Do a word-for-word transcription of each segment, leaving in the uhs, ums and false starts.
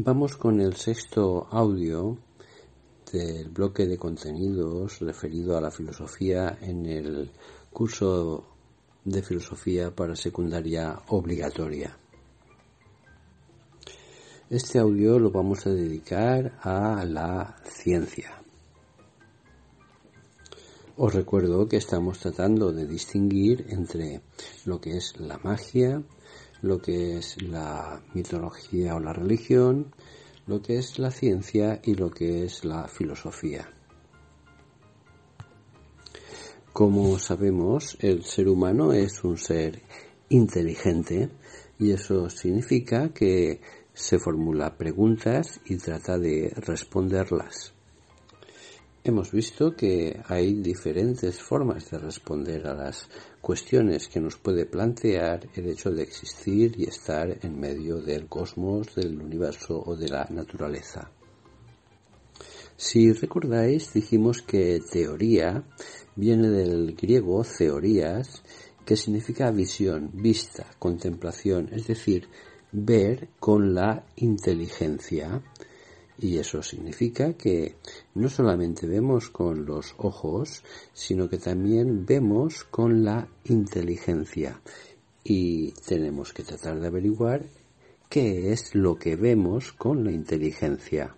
Vamos con el sexto audio del bloque de contenidos referido a la filosofía en el curso de filosofía para secundaria obligatoria. Este audio lo vamos a dedicar a la ciencia. Os recuerdo que estamos tratando de distinguir entre lo que es la magia, lo que es la mitología o la religión, lo que es la ciencia y lo que es la filosofía. Como sabemos, el ser humano es un ser inteligente y eso significa que se formula preguntas y trata de responderlas. Hemos visto que hay diferentes formas de responder a las cuestiones que nos puede plantear el hecho de existir y estar en medio del cosmos, del universo o de la naturaleza. Si recordáis, dijimos que teoría viene del griego theorías, que significa visión, vista, contemplación, es decir, ver con la inteligencia. Y eso significa que no solamente vemos con los ojos, sino que también vemos con la inteligencia. Y tenemos que tratar de averiguar qué es lo que vemos con la inteligencia.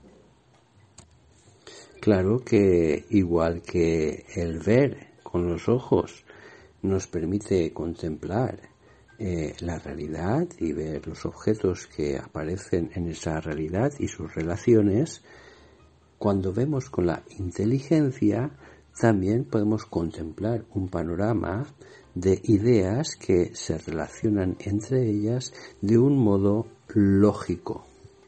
Claro que igual que el ver con los ojos nos permite contemplar Eh, la realidad y ver los objetos que aparecen en esa realidad y sus relaciones, cuando vemos con la inteligencia también podemos contemplar un panorama de ideas que se relacionan entre ellas de un modo lógico.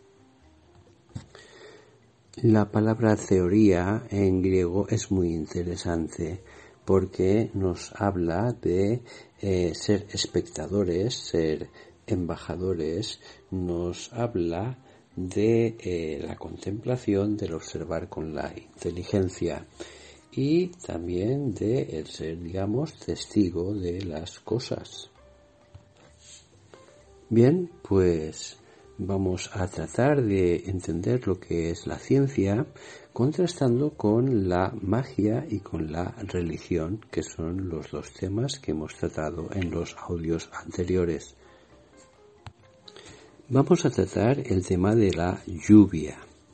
La palabra teoría en griego es muy interesante porque nos habla de eh, ser espectadores, ser embajadores, nos habla de eh, la contemplación, del observar con la inteligencia y también de el ser, digamos, testigo de las cosas. Bien, pues vamos a tratar de entender lo que es la ciencia contrastando con la magia y con la religión, que son los dos temas que hemos tratado en los audios anteriores. Vamos a tratar el tema de la lluvia.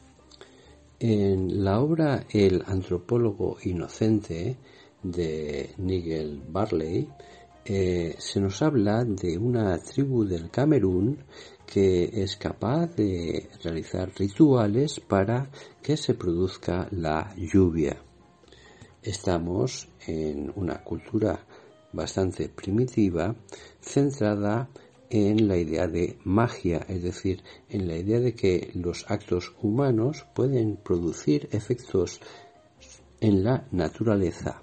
En la obra El antropólogo inocente de Nigel Barley eh, se nos habla de una tribu del Camerún que es capaz de realizar rituales para que se produzca la lluvia. Estamos en una cultura bastante primitiva centrada en la idea de magia, es decir, en la idea de que los actos humanos pueden producir efectos en la naturaleza.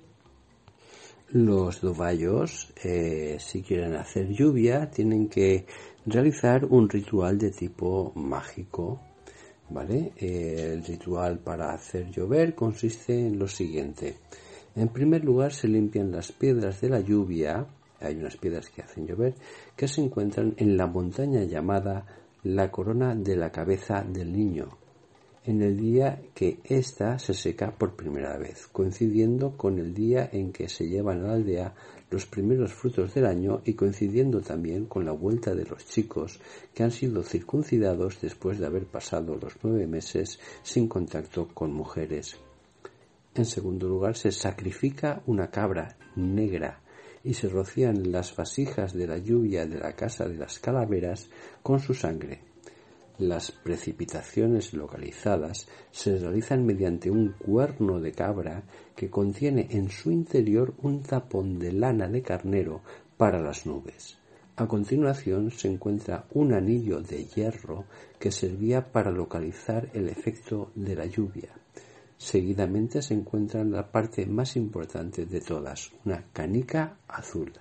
Los dobayos, eh, si quieren hacer lluvia, tienen que realizar un ritual de tipo mágico, ¿vale? Eh, el ritual para hacer llover consiste en lo siguiente. En primer lugar, se limpian las piedras de la lluvia, hay unas piedras que hacen llover, que se encuentran en la montaña llamada la corona de la cabeza del niño, en el día que ésta se seca por primera vez, coincidiendo con el día en que se llevan a la aldea los primeros frutos del año y coincidiendo también con la vuelta de los chicos que han sido circuncidados después de haber pasado los nueve meses sin contacto con mujeres. En segundo lugar, se sacrifica una cabra negra y se rocían las vasijas de la lluvia de la casa de las calaveras con su sangre. Las precipitaciones localizadas se realizan mediante un cuerno de cabra que contiene en su interior un tapón de lana de carnero para las nubes. A continuación se encuentra un anillo de hierro que servía para localizar el efecto de la lluvia. Seguidamente se encuentra la parte más importante de todas, una canica azul,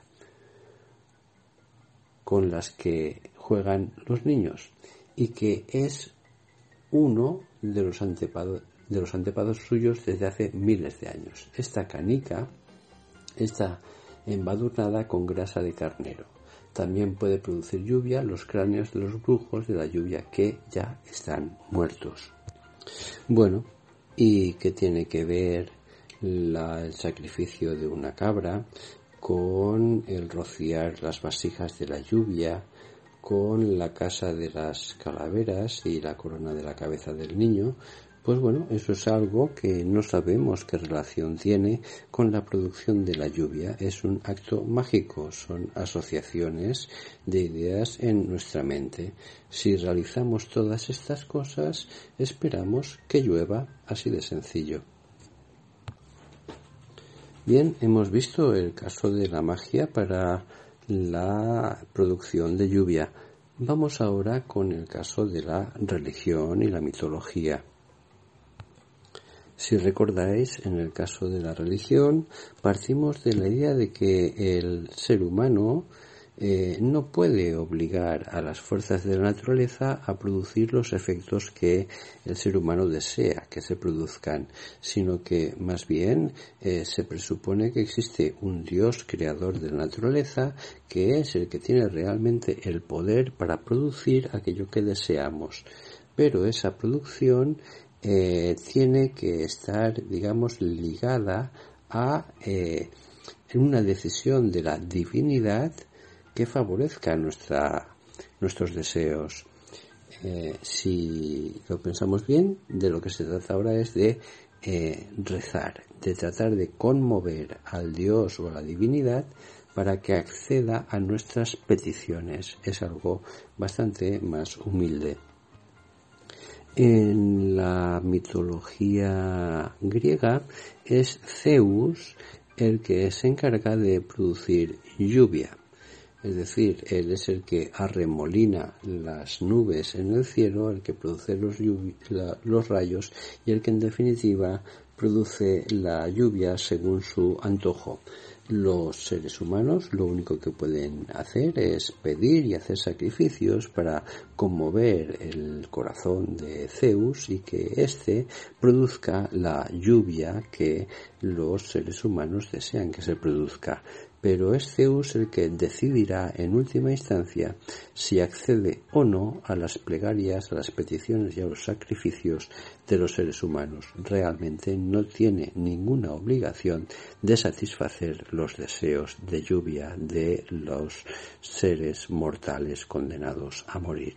con las que juegan los niños, y que es uno de los antepados, de los antepados suyos desde hace miles de años. Esta canica está embadurnada con grasa de carnero. También puede producir lluvia los cráneos de los brujos de la lluvia que ya están muertos. Bueno, ¿y qué tiene que ver la, el sacrificio de una cabra con el rociar las vasijas de la lluvia, con la casa de las calaveras y la corona de la cabeza del niño? Pues bueno, eso es algo que no sabemos qué relación tiene con la producción de la lluvia. Es un acto mágico, son asociaciones de ideas en nuestra mente. Si realizamos todas estas cosas, esperamos que llueva, así de sencillo. Bien, hemos visto el caso de la magia para la producción de lluvia. Vamos ahora con el caso de la religión y la mitología. Si recordáis, en el caso de la religión, partimos de la idea de que el ser humano eh, no puede obligar a las fuerzas de la naturaleza a producir los efectos que el ser humano desea que se produzcan, sino que más bien eh, se presupone que existe un Dios creador de la naturaleza que es el que tiene realmente el poder para producir aquello que deseamos. Pero esa producción Eh, tiene que estar, digamos, ligada a eh, una decisión de la divinidad que favorezca nuestra, nuestros deseos. Eh, si lo pensamos bien, de lo que se trata ahora es de eh, rezar, de tratar de conmover al Dios o a la divinidad para que acceda a nuestras peticiones. Es algo bastante más humilde. En la mitología griega es Zeus el que se encarga de producir lluvia, es decir, él es el que arremolina las nubes en el cielo, el que produce los, lluvi- la, los rayos y el que en definitiva produce la lluvia según su antojo. Los seres humanos lo único que pueden hacer es pedir y hacer sacrificios para conmover el corazón de Zeus y que éste produzca la lluvia que los seres humanos desean que se produzca. Pero es Zeus el que decidirá en última instancia si accede o no a las plegarias, a las peticiones y a los sacrificios de los seres humanos. Realmente no tiene ninguna obligación de satisfacer los deseos de lluvia de los seres mortales condenados a morir.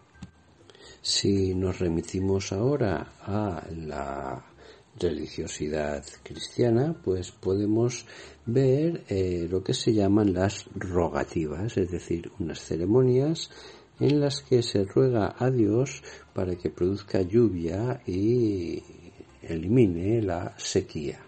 Si nos remitimos ahora a la religiosidad cristiana, pues podemos ver eh, lo que se llaman las rogativas, es decir, unas ceremonias en las que se ruega a Dios para que produzca lluvia y elimine la sequía.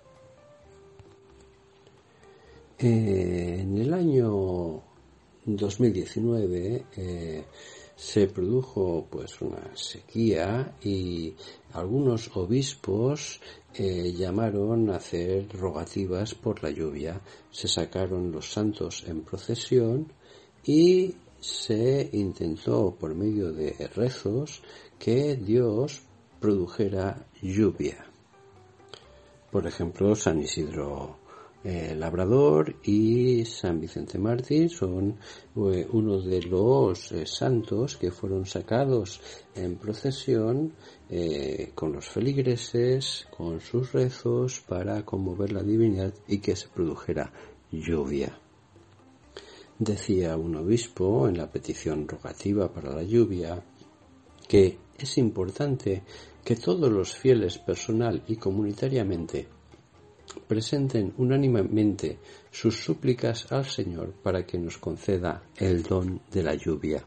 Eh, en el año dos mil diecinueve eh, se produjo pues una sequía y algunos obispos eh, llamaron a hacer rogativas por la lluvia. Se sacaron los santos en procesión y se intentó por medio de rezos que Dios produjera lluvia. Por ejemplo, San Isidro Eh, Labrador y San Vicente Mártir son eh, uno de los eh, santos que fueron sacados en procesión eh, con los feligreses, con sus rezos para conmover la divinidad y que se produjera lluvia. Decía un obispo en la petición rogativa para la lluvia que es importante que todos los fieles personal y comunitariamente presenten unánimemente sus súplicas al Señor para que nos conceda el don de la lluvia.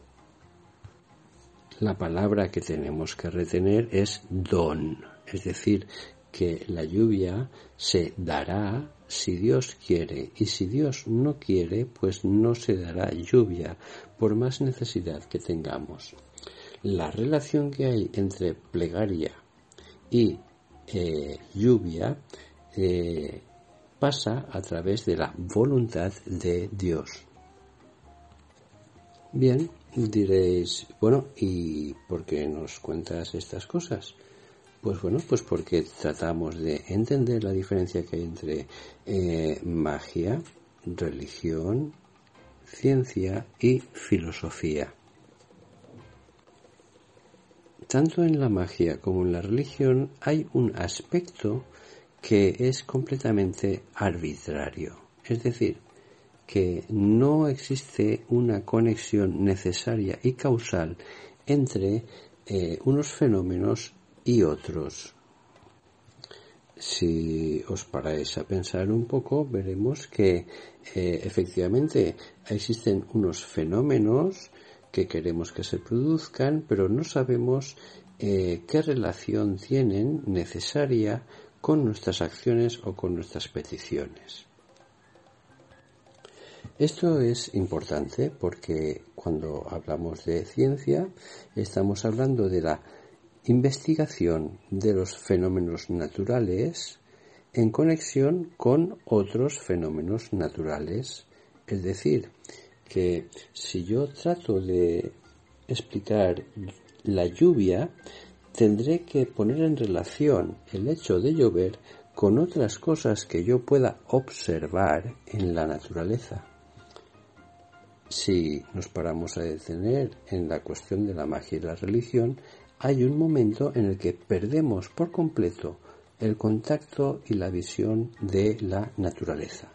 La palabra que tenemos que retener es don, es decir, que la lluvia se dará si Dios quiere, y si Dios no quiere, pues no se dará lluvia, por más necesidad que tengamos. La relación que hay entre plegaria y eh, lluvia Eh, pasa a través de la voluntad de Dios. Bien, diréis, bueno, ¿y por qué nos cuentas estas cosas? Pues bueno, pues porque tratamos de entender la diferencia que hay entre eh, magia, religión, ciencia y filosofía. Tanto en la magia como en la religión hay un aspecto que es completamente arbitrario, es decir, que no existe una conexión necesaria y causal entre eh, unos fenómenos y otros. Si os paráis a pensar un poco, veremos que eh, efectivamente existen unos fenómenos que queremos que se produzcan, pero no sabemos eh, qué relación tienen necesaria con nuestras acciones o con nuestras peticiones. Esto es importante porque cuando hablamos de ciencia estamos hablando de la investigación de los fenómenos naturales en conexión con otros fenómenos naturales. Es decir, que si yo trato de explicar la lluvia, tendré que poner en relación el hecho de llover con otras cosas que yo pueda observar en la naturaleza. Si nos paramos a detener en la cuestión de la magia y la religión, hay un momento en el que perdemos por completo el contacto y la visión de la naturaleza.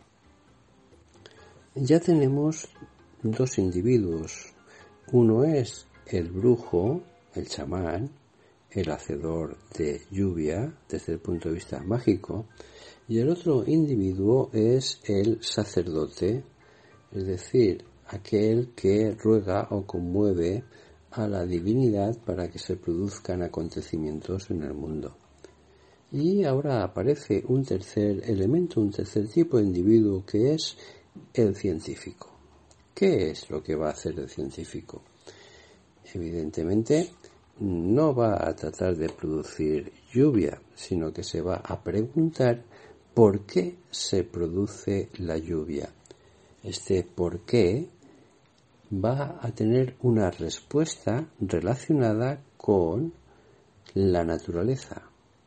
Ya tenemos dos individuos. Uno es el brujo, el chamán, el hacedor de lluvia desde el punto de vista mágico, y el otro individuo es el sacerdote, es decir, aquel que ruega o conmueve a la divinidad para que se produzcan acontecimientos en el mundo. Y ahora aparece un tercer elemento, un tercer tipo de individuo que es el científico. ¿Qué es lo que va a hacer el científico? Evidentemente no va a tratar de producir lluvia, sino que se va a preguntar por qué se produce la lluvia. Este por qué va a tener una respuesta relacionada con la naturaleza.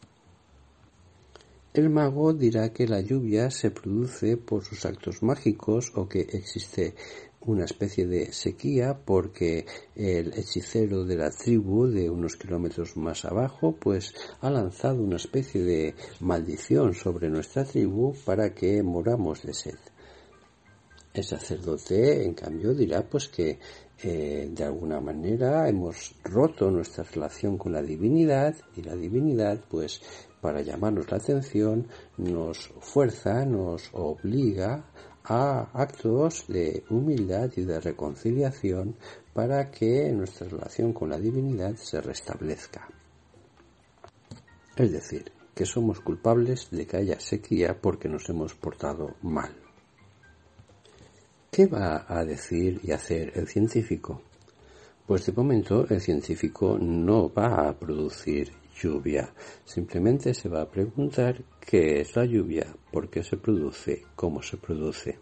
El mago dirá que la lluvia se produce por sus actos mágicos o que existe una especie de sequía porque el hechicero de la tribu de unos kilómetros más abajo pues ha lanzado una especie de maldición sobre nuestra tribu para que moramos de sed. El sacerdote, en cambio, dirá pues que eh, de alguna manera hemos roto nuestra relación con la divinidad y la divinidad, pues, para llamarnos la atención, nos fuerza, nos obliga a actos de humildad y de reconciliación para que nuestra relación con la divinidad se restablezca. Es decir, que somos culpables de que haya sequía porque nos hemos portado mal. ¿Qué va a decir y hacer el científico? Pues de momento el científico no va a producir lluvia, simplemente se va a preguntar qué es la lluvia, por qué se produce, cómo se produce.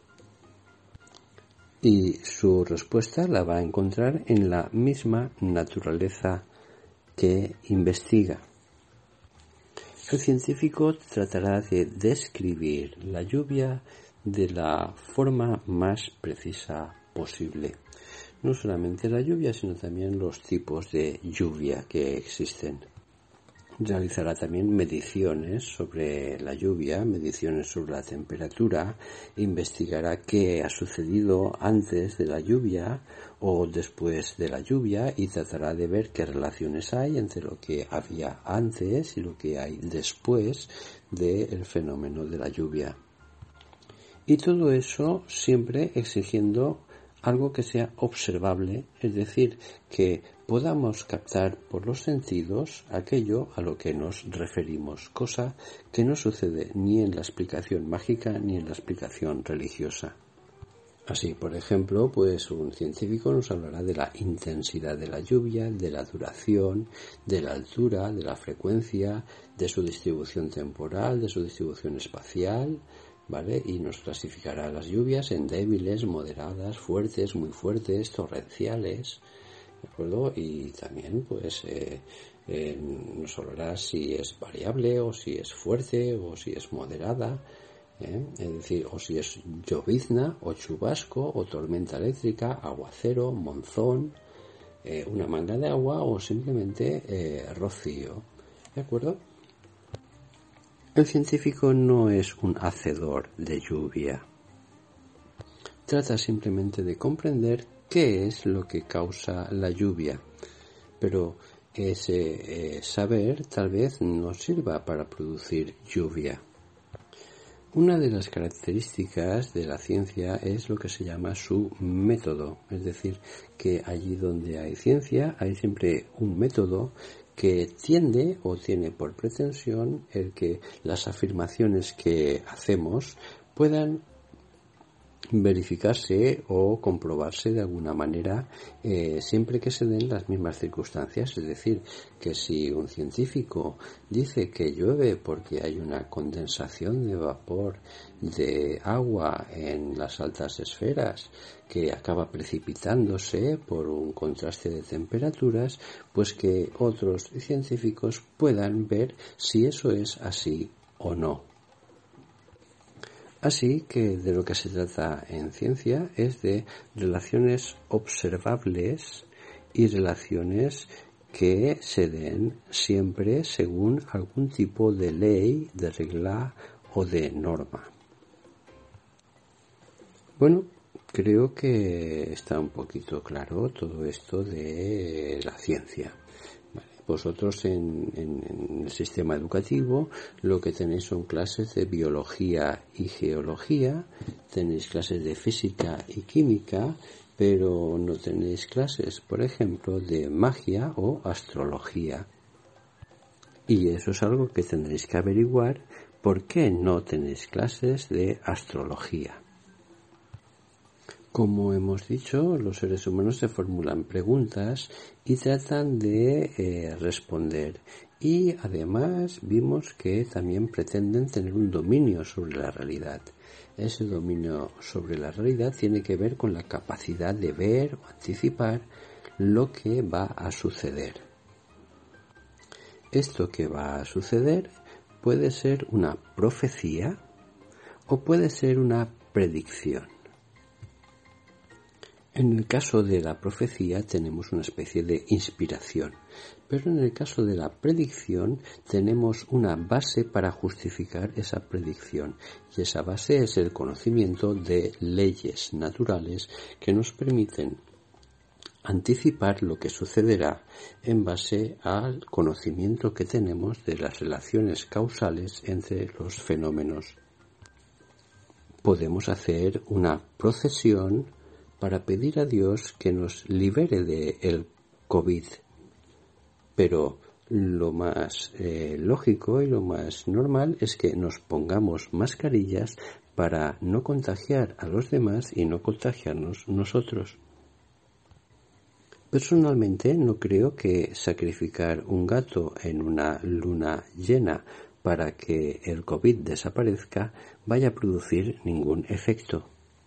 Y su respuesta la va a encontrar en la misma naturaleza que investiga. El científico tratará de describir la lluvia de la forma más precisa posible. No solamente la lluvia, sino también los tipos de lluvia que existen. Realizará también mediciones sobre la lluvia, mediciones sobre la temperatura, investigará qué ha sucedido antes de la lluvia o después de la lluvia y tratará de ver qué relaciones hay entre lo que había antes y lo que hay después del fenómeno de la lluvia. Y todo eso siempre exigiendo algo que sea observable, es decir, que podamos captar por los sentidos aquello a lo que nos referimos, cosa que no sucede ni en la explicación mágica ni en la explicación religiosa. Así, por ejemplo, pues un científico nos hablará de la intensidad de la lluvia, de la duración, de la altura, de la frecuencia, de su distribución temporal, de su distribución espacial, ¿vale? Y nos clasificará las lluvias en débiles, moderadas, fuertes, muy fuertes, torrenciales, ¿de acuerdo? Y también, pues, eh, eh, nos hablará si es variable o si es fuerte o si es moderada, ¿eh? Es decir, o si es llovizna, o chubasco, o tormenta eléctrica, aguacero, monzón, eh, una manga de agua o simplemente eh, rocío. ¿De acuerdo? El científico no es un hacedor de lluvia. Trata simplemente de comprender qué es lo que causa la lluvia, pero ese eh, saber tal vez no sirva para producir lluvia. Una de las características de la ciencia es lo que se llama su método, es decir, que allí donde hay ciencia hay siempre un método que tiende o tiene por pretensión el que las afirmaciones que hacemos puedan verificarse o comprobarse de alguna manera eh, siempre que se den las mismas circunstancias. Es decir, que si un científico dice que llueve porque hay una condensación de vapor de agua en las altas esferas que acaba precipitándose por un contraste de temperaturas, pues que otros científicos puedan ver si eso es así o no. Así que de lo que se trata en ciencia es de relaciones observables y relaciones que se den siempre según algún tipo de ley, de regla o de norma. Bueno, creo que está un poquito claro todo esto de la ciencia. Vosotros en, en, en el sistema educativo lo que tenéis son clases de biología y geología, tenéis clases de física y química, pero no tenéis clases, por ejemplo, de magia o astrología. Y eso es algo que tendréis que averiguar, ¿por qué no tenéis clases de astrología? Como hemos dicho, los seres humanos se formulan preguntas y tratan de eh, responder. Y además vimos que también pretenden tener un dominio sobre la realidad. Ese dominio sobre la realidad tiene que ver con la capacidad de ver o anticipar lo que va a suceder. Esto que va a suceder puede ser una profecía o puede ser una predicción. En el caso de la profecía tenemos una especie de inspiración, pero en el caso de la predicción tenemos una base para justificar esa predicción, y esa base es el conocimiento de leyes naturales que nos permiten anticipar lo que sucederá en base al conocimiento que tenemos de las relaciones causales entre los fenómenos. Podemos hacer una procesión para pedir a Dios que nos libere del COVID. Pero lo más eh, lógico y lo más normal es que nos pongamos mascarillas para no contagiar a los demás y no contagiarnos nosotros. Personalmente no creo que sacrificar un gato en una luna llena para que el COVID desaparezca vaya a producir ningún efecto.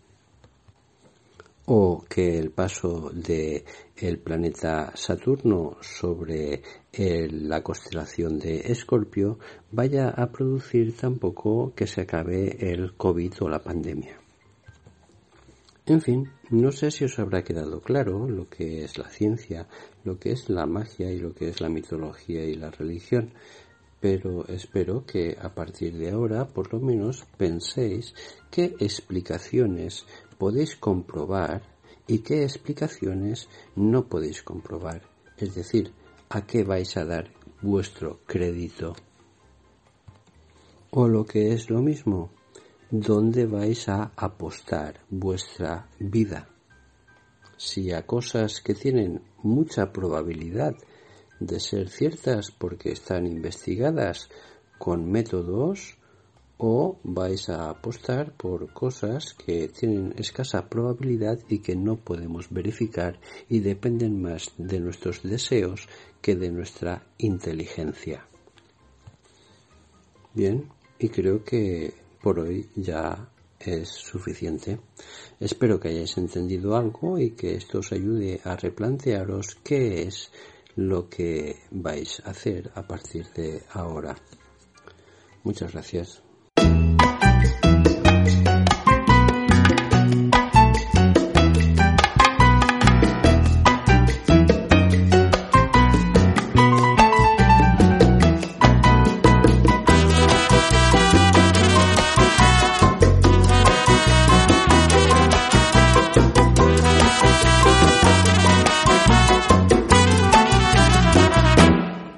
O que el paso de el planeta Saturno sobre el, la constelación de Escorpio vaya a producir tampoco que se acabe el COVID o la pandemia. En fin, no sé si os habrá quedado claro lo que es la ciencia, lo que es la magia y lo que es la mitología y la religión, pero espero que a partir de ahora por lo menos penséis qué explicaciones podéis comprobar y qué explicaciones no podéis comprobar. Es decir, a qué vais a dar vuestro crédito. O lo que es lo mismo, ¿dónde vais a apostar vuestra vida? Si a cosas que tienen mucha probabilidad de ser ciertas porque están investigadas con métodos, o vais a apostar por cosas que tienen escasa probabilidad y que no podemos verificar y dependen más de nuestros deseos que de nuestra inteligencia. Bien, y creo que por hoy ya es suficiente. Espero que hayáis entendido algo y que esto os ayude a replantearos qué es lo que vais a hacer a partir de ahora. Muchas gracias.